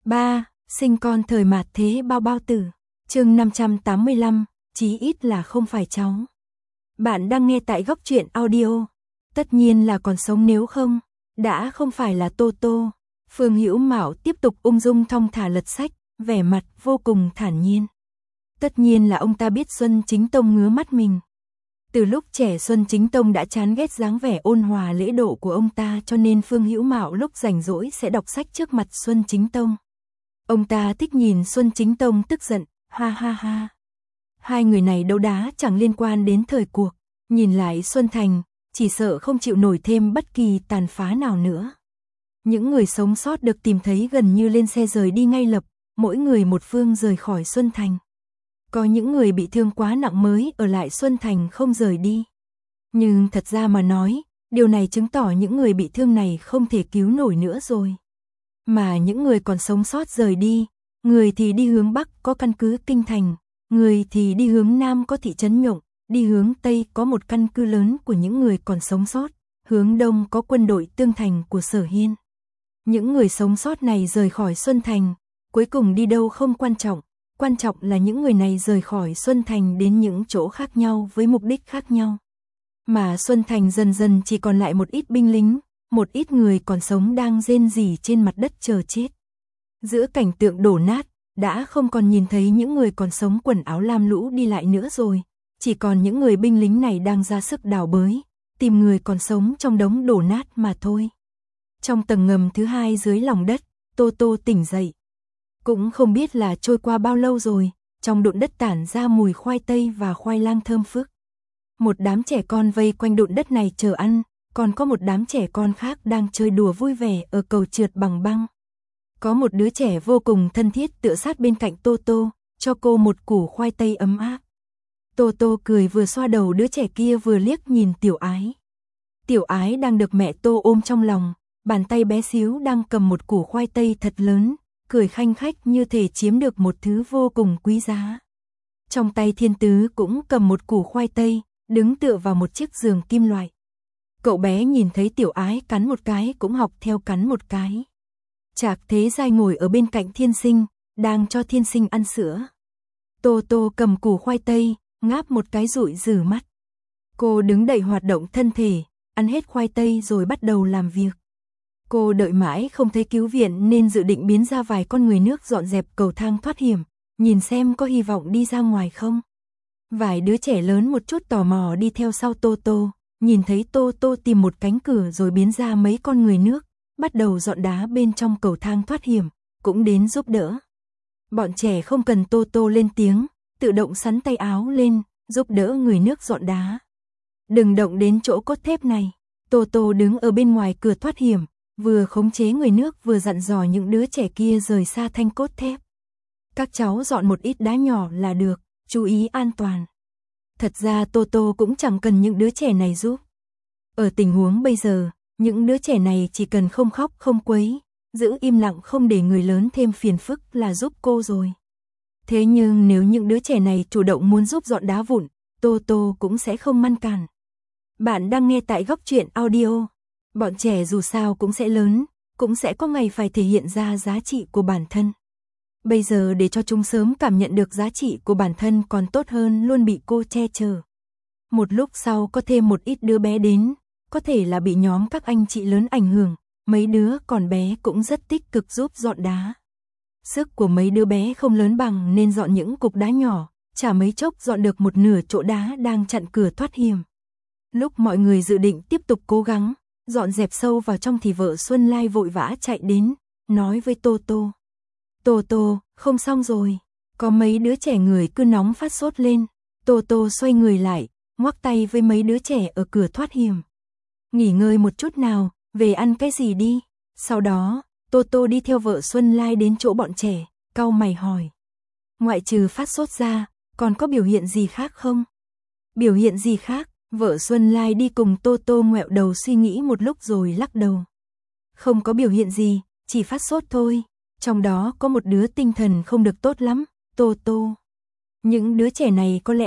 3. Sinh con thời mạt thế bao bao tử. Chương 585, chí ít là không phải cháu. Bạn đang nghe tại Góc Truyện Audio. Tất nhiên là còn sống, nếu không, đã không phải là Tô Tô. Phương Hữu Mạo tiếp tục ung dung thong thả lật sách, vẻ mặt vô cùng thản nhiên. Tất nhiên là ông ta biết Xuân Chính Tông ngứa mắt mình. Từ lúc trẻ Xuân Chính Tông đã chán ghét dáng vẻ ôn hòa lễ độ của ông ta, cho nên Phương Hữu Mạo lúc rảnh rỗi sẽ đọc sách trước mặt Xuân Chính Tông. Ông ta thích nhìn Xuân Chính Tông tức giận, ha ha ha. Hai người này đấu đá chẳng liên quan đến thời cuộc, nhìn lại Xuân Thành, chỉ sợ không chịu nổi thêm bất kỳ tàn phá nào nữa. Những người sống sót được tìm thấy gần như lên xe rời đi ngay lập, mỗi người một phương rời khỏi Xuân Thành. Có những người bị thương quá nặng mới ở lại Xuân Thành không rời đi. Nhưng thật ra mà nói, điều này chứng tỏ những người bị thương này không thể cứu nổi nữa rồi. Mà những người còn sống sót rời đi, người thì đi hướng Bắc có căn cứ Kinh Thành, người thì đi hướng Nam có thị trấn Nhộng, đi hướng Tây có một căn cứ lớn của những người còn sống sót, hướng Đông có quân đội Tương Thành của Sở Hiên. Những người sống sót này rời khỏi Xuân Thành, cuối cùng đi đâu không quan trọng là những người này rời khỏi Xuân Thành đến những chỗ khác nhau với mục đích khác nhau. Mà Xuân Thành dần dần chỉ còn lại một ít binh lính, một ít người còn sống đang rên rỉ trên mặt đất chờ chết. Giữa cảnh tượng đổ nát, đã không còn nhìn thấy những người còn sống quần áo lam lũ đi lại nữa rồi, chỉ còn những người binh lính này đang ra sức đào bới, tìm người còn sống trong đống đổ nát mà thôi. Trong tầng ngầm thứ hai dưới lòng đất, Tô Tô tỉnh dậy. Cũng không biết là trôi qua bao lâu rồi, trong đụn đất tản ra mùi khoai tây và khoai lang thơm phức. Một đám trẻ con vây quanh đụn đất này chờ ăn, còn có một đám trẻ con khác đang chơi đùa vui vẻ ở cầu trượt bằng băng. Có một đứa trẻ vô cùng thân thiết tựa sát bên cạnh Tô Tô, cho cô một củ khoai tây ấm áp. Tô Tô cười vừa xoa đầu đứa trẻ kia vừa liếc nhìn Tiểu Ái. Tiểu Ái đang được mẹ Tô ôm trong lòng, bàn tay bé xíu đang cầm một củ khoai tây thật lớn, cười khanh khách như thể chiếm được một thứ vô cùng quý giá. Trong tay Thiên Tứ cũng cầm một củ khoai tây, đứng tựa vào một chiếc giường kim loại. Cậu bé nhìn thấy Tiểu Ái cắn một cái cũng học theo cắn một cái. Trạc Thế Giai ngồi ở bên cạnh Thiên Sinh, đang cho Thiên Sinh ăn sữa. Tô Tô cầm củ khoai tây, ngáp một cái dụi rử mắt. Cô đứng đậy hoạt động thân thể, ăn hết khoai tây rồi bắt đầu làm việc. Cô đợi mãi không thấy cứu viện nên dự định biến ra vài con người nước dọn dẹp cầu thang thoát hiểm, nhìn xem có hy vọng đi ra ngoài không. Vài đứa trẻ lớn một chút tò mò đi theo sau Tô Tô, nhìn thấy Tô Tô tìm một cánh cửa rồi biến ra mấy con người nước, bắt đầu dọn đá bên trong cầu thang thoát hiểm, cũng đến giúp đỡ. Bọn trẻ không cần Tô Tô lên tiếng, tự động xắn tay áo lên, giúp đỡ người nước dọn đá. Đừng động đến chỗ cốt thép này. Tô Tô đứng ở bên ngoài cửa thoát hiểm, vừa khống chế người nước vừa dặn dò những đứa trẻ kia rời xa thanh cốt thép. Các cháu dọn một ít đá nhỏ là được, chú ý an toàn. Thật ra Tô Tô cũng chẳng cần những đứa trẻ này giúp. Ở tình huống bây giờ, những đứa trẻ này chỉ cần không khóc không quấy, giữ im lặng không để người lớn thêm phiền phức là giúp cô rồi. Thế nhưng nếu những đứa trẻ này chủ động muốn giúp dọn đá vụn, Tô Tô cũng sẽ không ngăn cản. Bạn đang nghe tại Góc Truyện Audio. Bọn trẻ dù sao cũng sẽ lớn, cũng sẽ có ngày phải thể hiện ra giá trị của bản thân. Bây giờ để cho chúng sớm cảm nhận được giá trị của bản thân còn tốt hơn luôn bị cô che chở. Một lúc sau có thêm một ít đứa bé đến, có thể là bị nhóm các anh chị lớn ảnh hưởng, mấy đứa còn bé cũng rất tích cực giúp dọn đá. Sức của mấy đứa bé không lớn bằng nên dọn những cục đá nhỏ, chả mấy chốc dọn được một nửa chỗ đá đang chặn cửa thoát hiểm. Lúc mọi người dự định tiếp tục cố gắng, dọn dẹp sâu vào trong thì vợ Xuân Lai vội vã chạy đến, nói với Tô Tô. Tô Tô, không xong rồi. Có mấy đứa trẻ người cứ nóng phát sốt lên. Tô Tô xoay người lại, ngoắc tay với mấy đứa trẻ ở cửa thoát hiểm. Nghỉ ngơi một chút nào, về ăn cái gì đi. Sau đó, Tô Tô đi theo vợ Xuân Lai đến chỗ bọn trẻ, cau mày hỏi. Ngoại trừ phát sốt ra, còn có biểu hiện gì khác không? Biểu hiện gì khác? Vợ Xuân Lai đi cùng Tô Tô ngoẹo đầu suy nghĩ một lúc rồi lắc đầu. Không có biểu hiện gì, chỉ phát sốt thôi. Trong đó có một đứa tinh thần không được tốt lắm, Tô Tô. Những đứa trẻ này có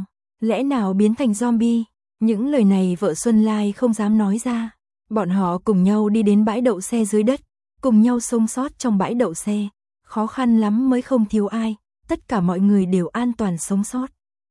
lẽ nào biến thành zombie? Những lời này vợ Xuân Lai không dám nói ra. Bọn họ cùng nhau đi đến bãi đậu xe dưới đất, cùng nhau xông xót trong bãi đậu xe, khó khăn lắm mới không thiếu ai, tất cả mọi người đều an toàn sống sót.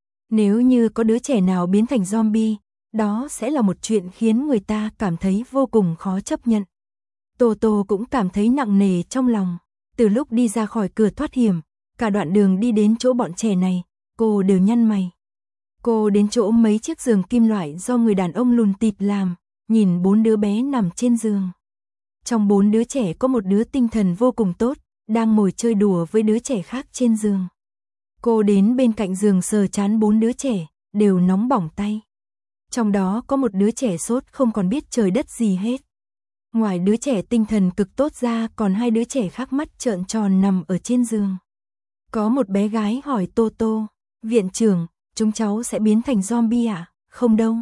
Nếu như có đứa trẻ nào biến thành zombie, đó sẽ là một chuyện khiến người ta cảm thấy vô cùng khó chấp nhận. Tô Tô cũng cảm thấy nặng nề trong lòng, từ lúc đi ra khỏi cửa thoát hiểm, cả đoạn đường đi đến chỗ bọn trẻ này, cô đều nhăn mày. Cô đến chỗ mấy chiếc giường kim loại do người đàn ông lùn tịt làm, nhìn 4 đứa bé nằm trên giường. Trong 4 đứa trẻ có một đứa tinh thần vô cùng tốt, đang ngồi chơi đùa với đứa trẻ khác trên giường. Cô đến bên cạnh giường sờ trán 4 đứa trẻ, đều nóng bỏng tay. Trong đó có một đứa trẻ sốt không còn biết trời đất gì hết. Ngoài đứa trẻ tinh thần cực tốt ra còn 2 đứa trẻ khác mắt trợn tròn nằm ở trên giường. Có một bé gái hỏi Tô Tô, viện trưởng, chúng cháu sẽ biến thành zombie à? Không đâu.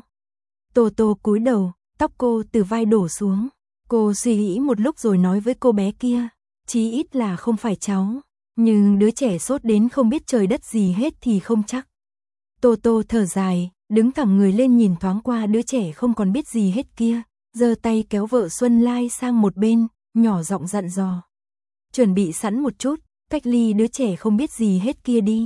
Tô Tô cúi đầu, tóc cô từ vai đổ xuống. Cô suy nghĩ một lúc rồi nói với cô bé kia, chí ít là không phải cháu. Nhưng đứa trẻ sốt đến không biết trời đất gì hết thì không chắc. Tô Tô thở dài, đứng thẳng người lên nhìn thoáng qua đứa trẻ không còn biết gì hết kia, giơ tay kéo vợ Xuân Lai sang một bên, nhỏ giọng dặn dò. Chuẩn bị sẵn một chút, cách ly đứa trẻ không biết gì hết kia đi.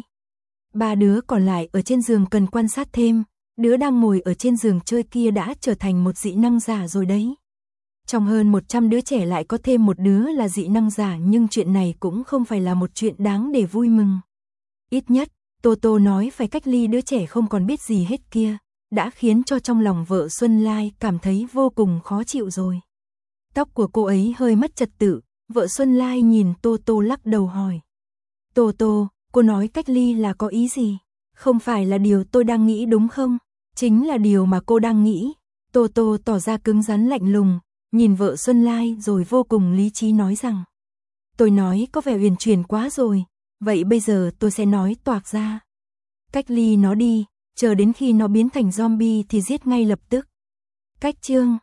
3 đứa còn lại ở trên giường cần quan sát thêm, đứa đang ngồi ở trên giường chơi kia đã trở thành một dị năng giả rồi đấy. Trong hơn 100 đứa trẻ lại có thêm một đứa là dị năng giả, nhưng chuyện này cũng không phải là một chuyện đáng để vui mừng. Ít nhất, Tô Tô nói phải cách ly đứa trẻ không còn biết gì hết kia, đã khiến cho trong lòng vợ Xuân Lai cảm thấy vô cùng khó chịu rồi. Tóc của cô ấy hơi mất trật tự, vợ Xuân Lai nhìn Tô Tô lắc đầu hỏi. Tô Tô, cô nói cách ly là có ý gì? Không phải là điều tôi đang nghĩ đúng không? Chính là điều mà cô đang nghĩ. Tô Tô tỏ ra cứng rắn lạnh lùng, nhìn vợ Xuân Lai rồi vô cùng lý trí nói rằng. Tôi nói có vẻ huyền chuyển quá rồi, vậy bây giờ tôi sẽ nói toạc ra. Cách ly nó đi, chờ đến khi nó biến thành zombie thì giết ngay lập tức. Cách chương